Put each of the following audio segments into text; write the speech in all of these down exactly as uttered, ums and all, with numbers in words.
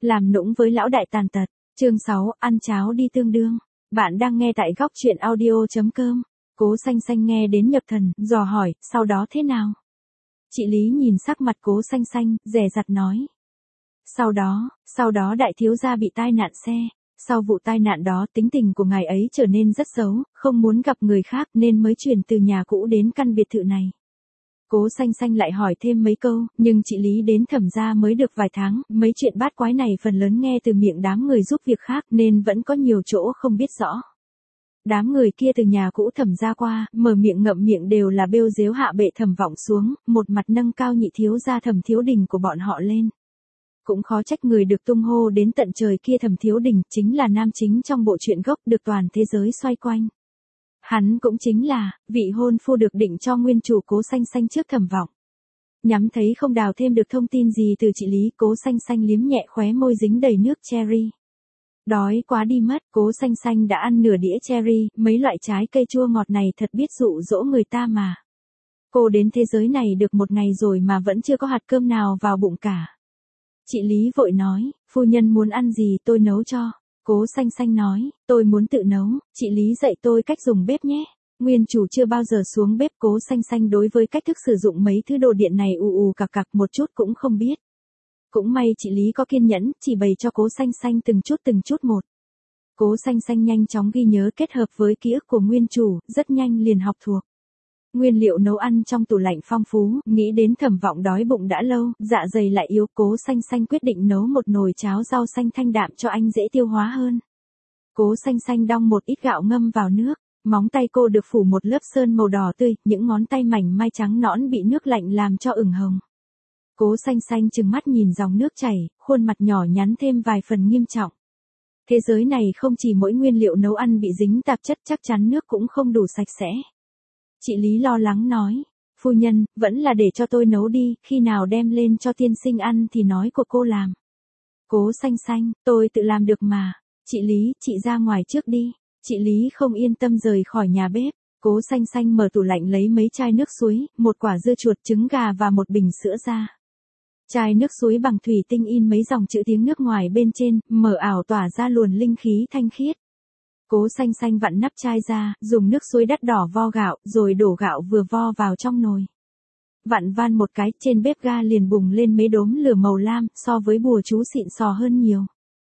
Làm nũng với lão đại tàn tật. Chương sáu, ăn cháo đi tương đương. Bạn đang nghe tại góc truyện audio.com. Cố Xanh Xanh nghe đến nhập thần, dò hỏi, sau đó thế nào? Chị Lý nhìn sắc mặt Cố Xanh Xanh, dè dặt nói. Sau đó, sau đó đại thiếu gia bị tai nạn xe. Sau vụ tai nạn đó tính tình của ngài ấy trở nên rất xấu, không muốn gặp người khác nên mới chuyển từ nhà cũ đến căn biệt thự này. Cố Xanh Xanh lại hỏi thêm mấy câu, nhưng chị Lý đến Thẩm gia mới được vài tháng, mấy chuyện bát quái này phần lớn nghe từ miệng đám người giúp việc khác nên vẫn có nhiều chỗ không biết rõ. Đám người kia từ nhà cũ Thẩm gia qua, mở miệng ngậm miệng đều là bêu dếu hạ bệ Thẩm Vọng xuống, một mặt nâng cao nhị thiếu gia Thẩm Thiếu Đình của bọn họ lên. Cũng khó trách người được tung hô đến tận trời kia Thẩm Thiếu Đình chính là nam chính trong bộ truyện gốc được toàn thế giới xoay quanh. Hắn cũng chính là vị hôn phu được định cho nguyên chủ Cố Xanh Xanh trước Thẩm Vọng. Nhắm thấy không đào thêm được thông tin gì từ chị Lý, Cố Xanh Xanh liếm nhẹ khóe môi dính đầy nước cherry. Đói quá đi mất, Cố Xanh Xanh đã ăn nửa đĩa cherry, mấy loại trái cây chua ngọt này thật biết dụ dỗ người ta mà. Cô đến thế giới này được một ngày rồi mà vẫn chưa có hạt cơm nào vào bụng cả. Chị Lý vội nói, phu nhân muốn ăn gì tôi nấu cho. Cố Xanh Xanh nói, tôi muốn tự nấu, chị Lý dạy tôi cách dùng bếp nhé. Nguyên chủ chưa bao giờ xuống bếp, Cố Xanh Xanh đối với cách thức sử dụng mấy thứ đồ điện này ù ù cặc cặc một chút cũng không biết. Cũng may chị Lý có kiên nhẫn, chỉ bày cho Cố Xanh Xanh từng chút từng chút một. Cố Xanh Xanh nhanh chóng ghi nhớ kết hợp với ký ức của nguyên chủ, rất nhanh liền học thuộc. Nguyên liệu nấu ăn trong tủ lạnh phong phú, nghĩ đến Thẩm Vọng đói bụng đã lâu, dạ dày lại yếu, Cố Xanh Xanh quyết định nấu một nồi cháo rau xanh thanh đạm cho anh dễ tiêu hóa hơn. Cố Xanh Xanh đong một ít gạo ngâm vào nước, móng tay cô được phủ một lớp sơn màu đỏ tươi, những ngón tay mảnh mai trắng nõn bị nước lạnh làm cho ửng hồng. Cố Xanh Xanh trừng mắt nhìn dòng nước chảy, khuôn mặt nhỏ nhắn thêm vài phần nghiêm trọng. Thế giới này không chỉ mỗi nguyên liệu nấu ăn bị dính tạp chất, chắc chắn nước cũng không đủ sạch sẽ. Chị Lý lo lắng nói, phu nhân, vẫn là để cho tôi nấu đi, khi nào đem lên cho tiên sinh ăn thì nói của cô làm. Cố Xanh Xanh, tôi tự làm được mà. Chị Lý, chị ra ngoài trước đi. Chị Lý không yên tâm rời khỏi nhà bếp. Cố Xanh Xanh mở tủ lạnh lấy mấy chai nước suối, một quả dưa chuột, trứng gà và một bình sữa ra. Chai nước suối bằng thủy tinh in mấy dòng chữ tiếng nước ngoài bên trên, mờ ảo tỏa ra luồn linh khí thanh khiết. Cố Xanh Xanh vặn nắp chai ra, dùng nước suối đắt đỏ vo gạo, rồi đổ gạo vừa vo vào trong nồi. Vặn van một cái, trên bếp ga liền bùng lên mấy đốm lửa màu lam, so với bùa chú xịn sò hơn nhiều.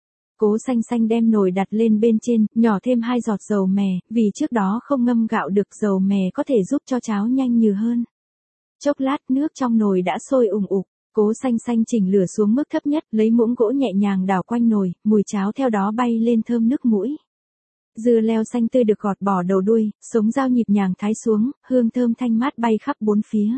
Cố Xanh Xanh đem nồi đặt lên bên trên, nhỏ thêm hai giọt dầu mè, vì trước đó không ngâm gạo được, dầu mè có thể giúp cho cháo nhanh nhừ hơn. Chốc lát nước trong nồi đã sôi ùng ục, Cố Xanh Xanh chỉnh lửa xuống mức thấp nhất, lấy muỗng gỗ nhẹ nhàng đảo quanh nồi, mùi cháo theo đó bay lên thơm nước mũi. Dưa leo xanh tươi được gọt bỏ đầu đuôi, sống dao nhịp nhàng thái xuống, hương thơm thanh mát bay khắp bốn phía.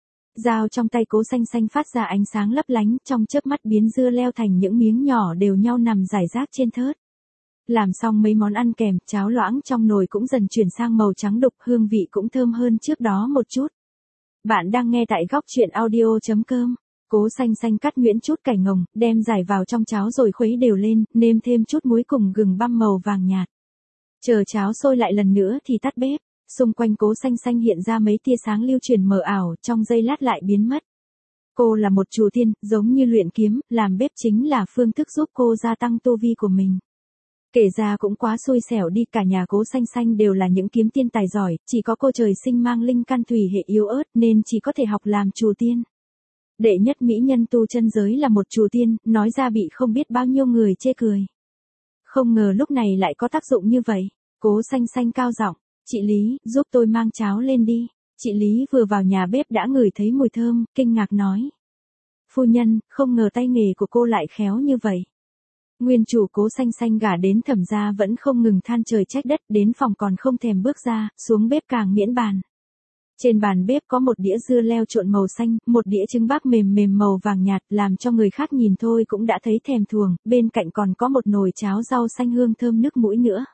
Dao trong tay Cố Xanh Xanh phát ra ánh sáng lấp lánh, trong chớp mắt biến dưa leo thành những miếng nhỏ đều nhau nằm rải rác trên thớt. Làm xong mấy món ăn kèm, cháo loãng trong nồi cũng dần chuyển sang màu trắng đục, hương vị cũng thơm hơn trước đó một chút. Bạn đang nghe tại góc truyện audio.com. Cố Xanh Xanh cắt nhuyễn chút cải ngồng, đem rải vào trong cháo rồi khuấy đều lên, nêm thêm chút muối cùng gừng băm màu vàng nhạt. Chờ cháo sôi lại lần nữa thì tắt bếp, xung quanh Cố Xanh Xanh hiện ra mấy tia sáng lưu truyền mờ ảo, trong giây lát lại biến mất. Cô là một chùa tiên, giống như luyện kiếm, làm bếp chính là phương thức giúp cô gia tăng tu vi của mình. Kể ra cũng quá xui xẻo đi, cả nhà Cố Xanh Xanh đều là những kiếm tiên tài giỏi, chỉ có cô trời sinh mang linh căn thủy hệ yếu ớt nên chỉ có thể học làm chùa tiên. Đệ nhất mỹ nhân tu chân giới là một chùa tiên, nói ra bị không biết bao nhiêu người chê cười. Không ngờ lúc này lại có tác dụng như vậy. Cố Xanh Xanh cao giọng, chị Lý, giúp tôi mang cháo lên đi. Chị Lý vừa vào nhà bếp đã ngửi thấy mùi thơm, kinh ngạc nói. Phu nhân, không ngờ tay nghề của cô lại khéo như vậy. Nguyên chủ Cố Xanh Xanh gả đến Thẩm gia vẫn không ngừng than trời trách đất, đến phòng còn không thèm bước ra, xuống bếp càng miễn bàn. Trên bàn bếp có một đĩa dưa leo trộn màu xanh, một đĩa trứng bắp mềm mềm màu vàng nhạt, làm cho người khác nhìn thôi cũng đã thấy thèm thuồng, bên cạnh còn có một nồi cháo rau xanh hương thơm nước mũi nữa.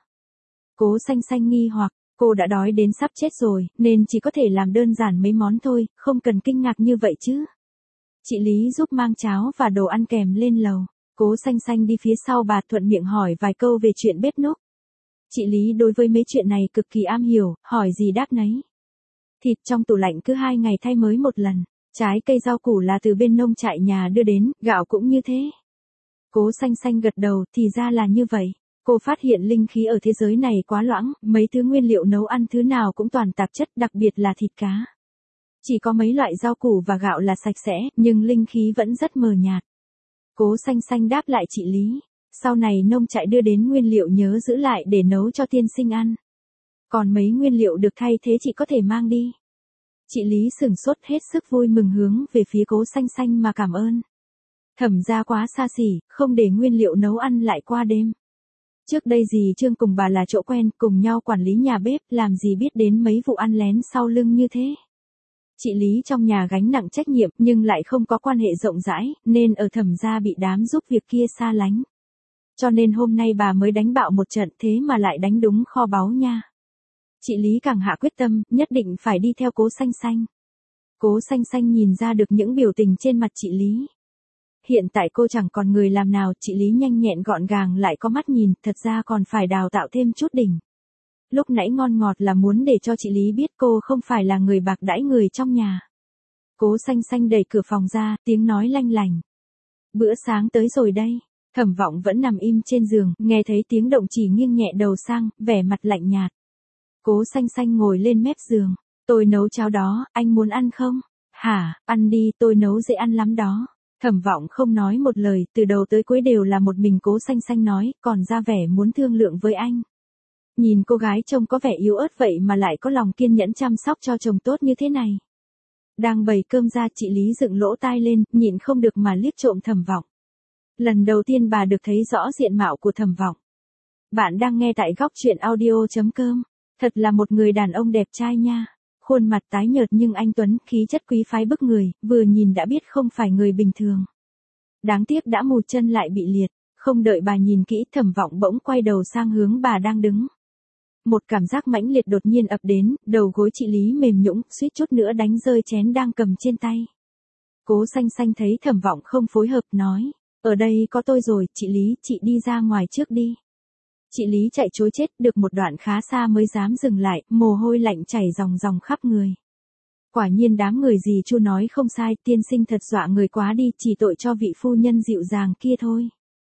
Cố Xanh Xanh nghi hoặc, cô đã đói đến sắp chết rồi, nên chỉ có thể làm đơn giản mấy món thôi, không cần kinh ngạc như vậy chứ. Chị Lý giúp mang cháo và đồ ăn kèm lên lầu. Cố Xanh Xanh đi phía sau bà thuận miệng hỏi vài câu về chuyện bếp núc. Chị Lý đối với mấy chuyện này cực kỳ am hiểu, hỏi gì đáp nấy. Thịt trong tủ lạnh cứ hai ngày thay mới một lần. Trái cây rau củ là từ bên nông trại nhà đưa đến, gạo cũng như thế. Cố Xanh Xanh gật đầu, thì ra là như vậy. Cô phát hiện linh khí ở thế giới này quá loãng, mấy thứ nguyên liệu nấu ăn thứ nào cũng toàn tạp chất, đặc biệt là thịt cá. Chỉ có mấy loại rau củ và gạo là sạch sẽ, nhưng linh khí vẫn rất mờ nhạt. Cố Xanh Xanh đáp lại chị Lý. Sau này nông trại đưa đến nguyên liệu nhớ giữ lại để nấu cho tiên sinh ăn. Còn mấy nguyên liệu được thay thế chị có thể mang đi. Chị Lý sửng sốt hết sức vui mừng hướng về phía Cố Xanh Xanh mà cảm ơn. Thẩm gia quá xa xỉ, không để nguyên liệu nấu ăn lại qua đêm. Trước đây dì Trương cùng bà là chỗ quen, cùng nhau quản lý nhà bếp, làm gì biết đến mấy vụ ăn lén sau lưng như thế. Chị Lý trong nhà gánh nặng trách nhiệm nhưng lại không có quan hệ rộng rãi, nên ở Thẩm gia bị đám giúp việc kia xa lánh. Cho nên hôm nay bà mới đánh bạo một trận, thế mà lại đánh đúng kho báu nha. Chị Lý càng hạ quyết tâm, nhất định phải đi theo Cố Xanh Xanh. Cố Xanh Xanh nhìn ra được những biểu tình trên mặt chị Lý. Hiện tại cô chẳng còn người làm nào, chị Lý nhanh nhẹn gọn gàng lại có mắt nhìn, thật ra còn phải đào tạo thêm chút đỉnh. Lúc nãy ngon ngọt là muốn để cho chị Lý biết cô không phải là người bạc đãi người trong nhà. Cố Xanh Xanh đẩy cửa phòng ra, tiếng nói lanh lành. Bữa sáng tới rồi đây. Thẩm Vọng vẫn nằm im trên giường, nghe thấy tiếng động chỉ nghiêng nhẹ đầu sang, vẻ mặt lạnh nhạt. Cố Xanh Xanh ngồi lên mép giường. Tôi nấu cháo đó, anh muốn ăn không? Hả, ăn đi, tôi nấu dễ ăn lắm đó. Thẩm Vọng không nói một lời, từ đầu tới cuối đều là một mình Cố Xanh Xanh nói, còn ra vẻ muốn thương lượng với anh. Nhìn cô gái trông có vẻ yếu ớt vậy mà lại có lòng kiên nhẫn chăm sóc cho chồng tốt như thế này. Đang bày cơm ra, chị Lý dựng lỗ tai lên, nhịn không được mà liếc trộm Thẩm Vọng. Lần đầu tiên bà được thấy rõ diện mạo của Thẩm Vọng. Bạn đang nghe tại góc truyện audio chấm com. Thật là một người đàn ông đẹp trai nha. Khuôn mặt tái nhợt nhưng anh tuấn, khí chất quý phái bức người, vừa nhìn đã biết không phải người bình thường. Đáng tiếc đã mù chân lại bị liệt, không đợi bà nhìn kỹ, Thẩm Vọng bỗng quay đầu sang hướng bà đang đứng. Một cảm giác mãnh liệt đột nhiên ập đến, đầu gối chị Lý mềm nhũn, suýt chút nữa đánh rơi chén đang cầm trên tay. Cố Xanh Xanh thấy Thẩm Vọng không phối hợp nói, ở đây có tôi rồi, chị Lý, chị đi ra ngoài trước đi. Chị Lý chạy trối chết, được một đoạn khá xa mới dám dừng lại, mồ hôi lạnh chảy ròng ròng khắp người. Quả nhiên đám người dì Chu nói không sai, tiên sinh thật dọa người quá đi, chỉ tội cho vị phu nhân dịu dàng kia thôi.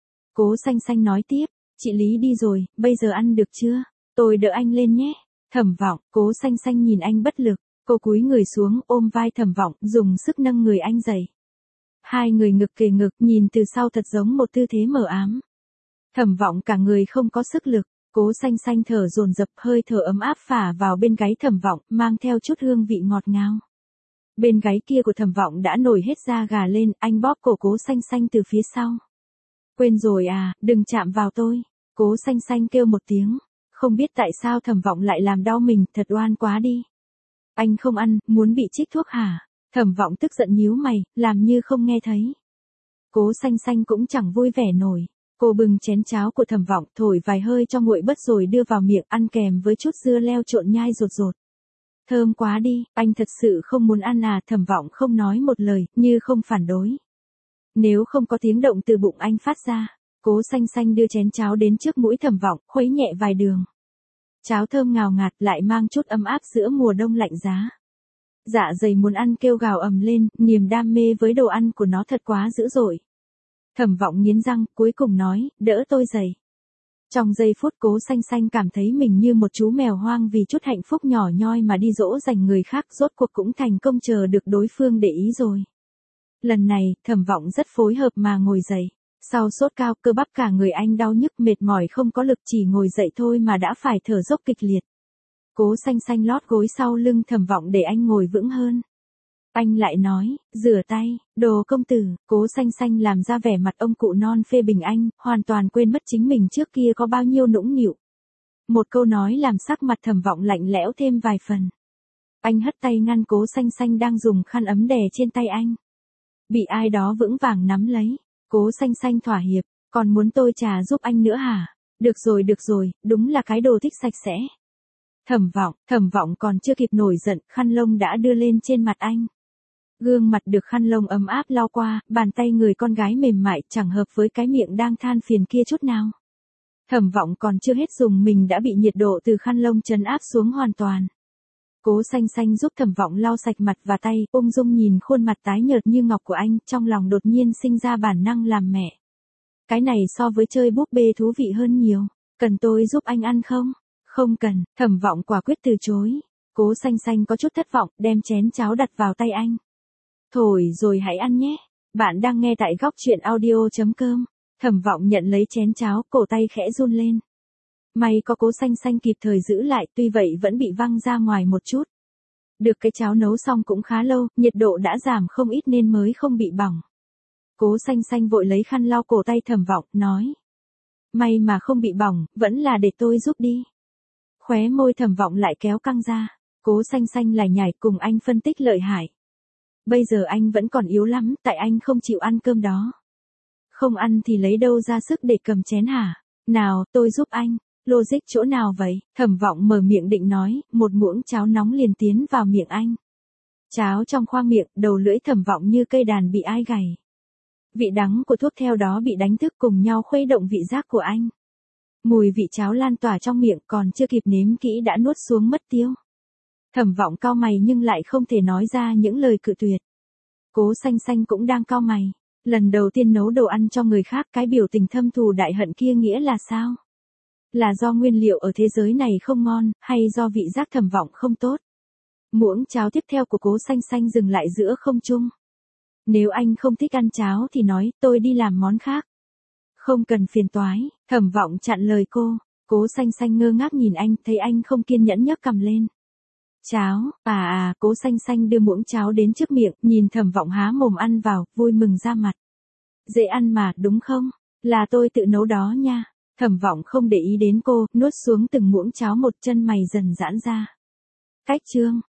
Cố Xanh Xanh nói tiếp, chị Lý đi rồi, bây giờ ăn được chưa? Tôi đỡ anh lên nhé. Thẩm Vọng, Cố Xanh Xanh nhìn anh bất lực, cô cúi người xuống ôm vai Thẩm Vọng, dùng sức nâng người anh dậy. Hai người ngực kề ngực, nhìn từ sau thật giống một tư thế mờ ám. Thẩm Vọng cả người không có sức lực, Cố Xanh Xanh thở dồn dập, hơi thở ấm áp phả vào bên gáy Thẩm Vọng, mang theo chút hương vị ngọt ngào. Bên gáy kia của Thẩm Vọng đã nổi hết da gà lên, anh bóp cổ Cố Xanh Xanh từ phía sau. Quên rồi à, đừng chạm vào tôi. Cố Xanh Xanh kêu một tiếng, không biết tại sao Thẩm Vọng lại làm đau mình, thật oan quá đi. Anh không ăn, muốn bị trích thuốc hả? Thẩm Vọng tức giận nhíu mày, làm như không nghe thấy. Cố Xanh Xanh cũng chẳng vui vẻ nổi. Cô bưng chén cháo của Thẩm Vọng, thổi vài hơi cho nguội bớt rồi đưa vào miệng, ăn kèm với chút dưa leo trộn nhai rột rột. Thơm quá đi, anh thật sự không muốn ăn à? Thẩm Vọng không nói một lời, như không phản đối. Nếu không có tiếng động từ bụng anh phát ra, Cố Xanh Xanh đưa chén cháo đến trước mũi Thẩm Vọng, khuấy nhẹ vài đường. Cháo thơm ngào ngạt, lại mang chút ấm áp giữa mùa đông lạnh giá. Dạ dày muốn ăn kêu gào ầm lên, niềm đam mê với đồ ăn của nó thật quá dữ dội. Thẩm Vọng nghiến răng, cuối cùng nói, đỡ tôi dậy. Trong giây phút Cố Xanh Xanh cảm thấy mình như một chú mèo hoang vì chút hạnh phúc nhỏ nhoi mà đi dỗ dành người khác, rốt cuộc cũng thành công chờ được đối phương để ý rồi. Lần này, Thẩm Vọng rất phối hợp mà ngồi dậy. Sau sốt cao, cơ bắp cả người anh đau nhức, mệt mỏi không có lực, chỉ ngồi dậy thôi mà đã phải thở dốc kịch liệt. Cố Xanh Xanh lót gối sau lưng Thẩm Vọng để anh ngồi vững hơn. Anh lại nói, rửa tay, đồ công tử. Cố Xanh Xanh làm ra vẻ mặt ông cụ non phê bình anh, hoàn toàn quên mất chính mình trước kia có bao nhiêu nũng nịu. Một câu nói làm sắc mặt Thẩm Vọng lạnh lẽo thêm vài phần. Anh hất tay ngăn Cố Xanh Xanh đang dùng khăn ấm đè trên tay anh. Bị ai đó vững vàng nắm lấy. Cố Xanh Xanh thỏa hiệp, còn muốn tôi trà giúp anh nữa hả? Được rồi được rồi, đúng là cái đồ thích sạch sẽ. Thẩm Vọng, Thẩm Vọng còn chưa kịp nổi giận, khăn lông đã đưa lên trên mặt anh. Gương mặt được khăn lông ấm áp lau qua, bàn tay người con gái mềm mại chẳng hợp với cái miệng đang than phiền kia chút nào. Thẩm Vọng còn chưa hết dùng mình đã bị nhiệt độ từ khăn lông trấn áp xuống hoàn toàn. Cố Xanh Xanh giúp Thẩm Vọng lau sạch mặt và tay, ung dung nhìn khuôn mặt tái nhợt như ngọc của anh, trong lòng đột nhiên sinh ra bản năng làm mẹ. Cái này so với chơi búp bê thú vị hơn nhiều. Cần tôi giúp anh ăn không? Không cần, Thẩm Vọng quả quyết từ chối. Cố Xanh Xanh có chút thất vọng, đem chén cháo đặt vào tay anh. Thổi rồi hãy ăn nhé. Bạn đang nghe tại góc truyện audio.com. Thẩm Vọng nhận lấy chén cháo, cổ tay khẽ run lên. May có Cố Xanh Xanh kịp thời giữ lại, tuy vậy vẫn bị văng ra ngoài một chút. Được cái cháo nấu xong cũng khá lâu, nhiệt độ đã giảm không ít nên mới không bị bỏng. Cố Xanh Xanh vội lấy khăn lau cổ tay Thẩm Vọng, nói. May mà không bị bỏng, vẫn là để tôi giúp đi. Khóe môi Thẩm Vọng lại kéo căng ra. Cố Xanh Xanh lại nhảy cùng anh phân tích lợi hại. Bây giờ anh vẫn còn yếu lắm, tại anh không chịu ăn cơm đó. Không ăn thì lấy đâu ra sức để cầm chén hả? Nào, tôi giúp anh. Logic chỗ nào vậy? Thẩm Vọng mở miệng định nói, một muỗng cháo nóng liền tiến vào miệng anh. Cháo trong khoang miệng, đầu lưỡi Thẩm Vọng như cây đàn bị ai gảy. Vị đắng của thuốc theo đó bị đánh thức cùng nhau khuấy động vị giác của anh. Mùi vị cháo lan tỏa trong miệng, còn chưa kịp nếm kỹ đã nuốt xuống mất tiêu. Thẩm Vọng cau mày nhưng lại không thể nói ra những lời cự tuyệt. Cố Xanh Xanh cũng đang cau mày. Lần đầu tiên nấu đồ ăn cho người khác, cái biểu tình thâm thù đại hận kia nghĩa là sao? Là do nguyên liệu ở thế giới này không ngon, hay do vị giác Thẩm Vọng không tốt? Muỗng cháo tiếp theo của Cố Xanh Xanh dừng lại giữa không trung. Nếu anh không thích ăn cháo thì nói, tôi đi làm món khác. Không cần phiền toái, Thẩm Vọng chặn lời cô. Cố Xanh Xanh ngơ ngác nhìn anh, thấy anh không kiên nhẫn nhấc cằm lên. Cháo, à à, Cố Xanh Xanh đưa muỗng cháo đến trước miệng, nhìn Thẩm Vọng há mồm ăn vào, vui mừng ra mặt. Dễ ăn mà, đúng không? Là tôi tự nấu đó nha. Thẩm Vọng không để ý đến cô, nuốt xuống từng muỗng cháo, một chân mày dần giãn ra. Cách chương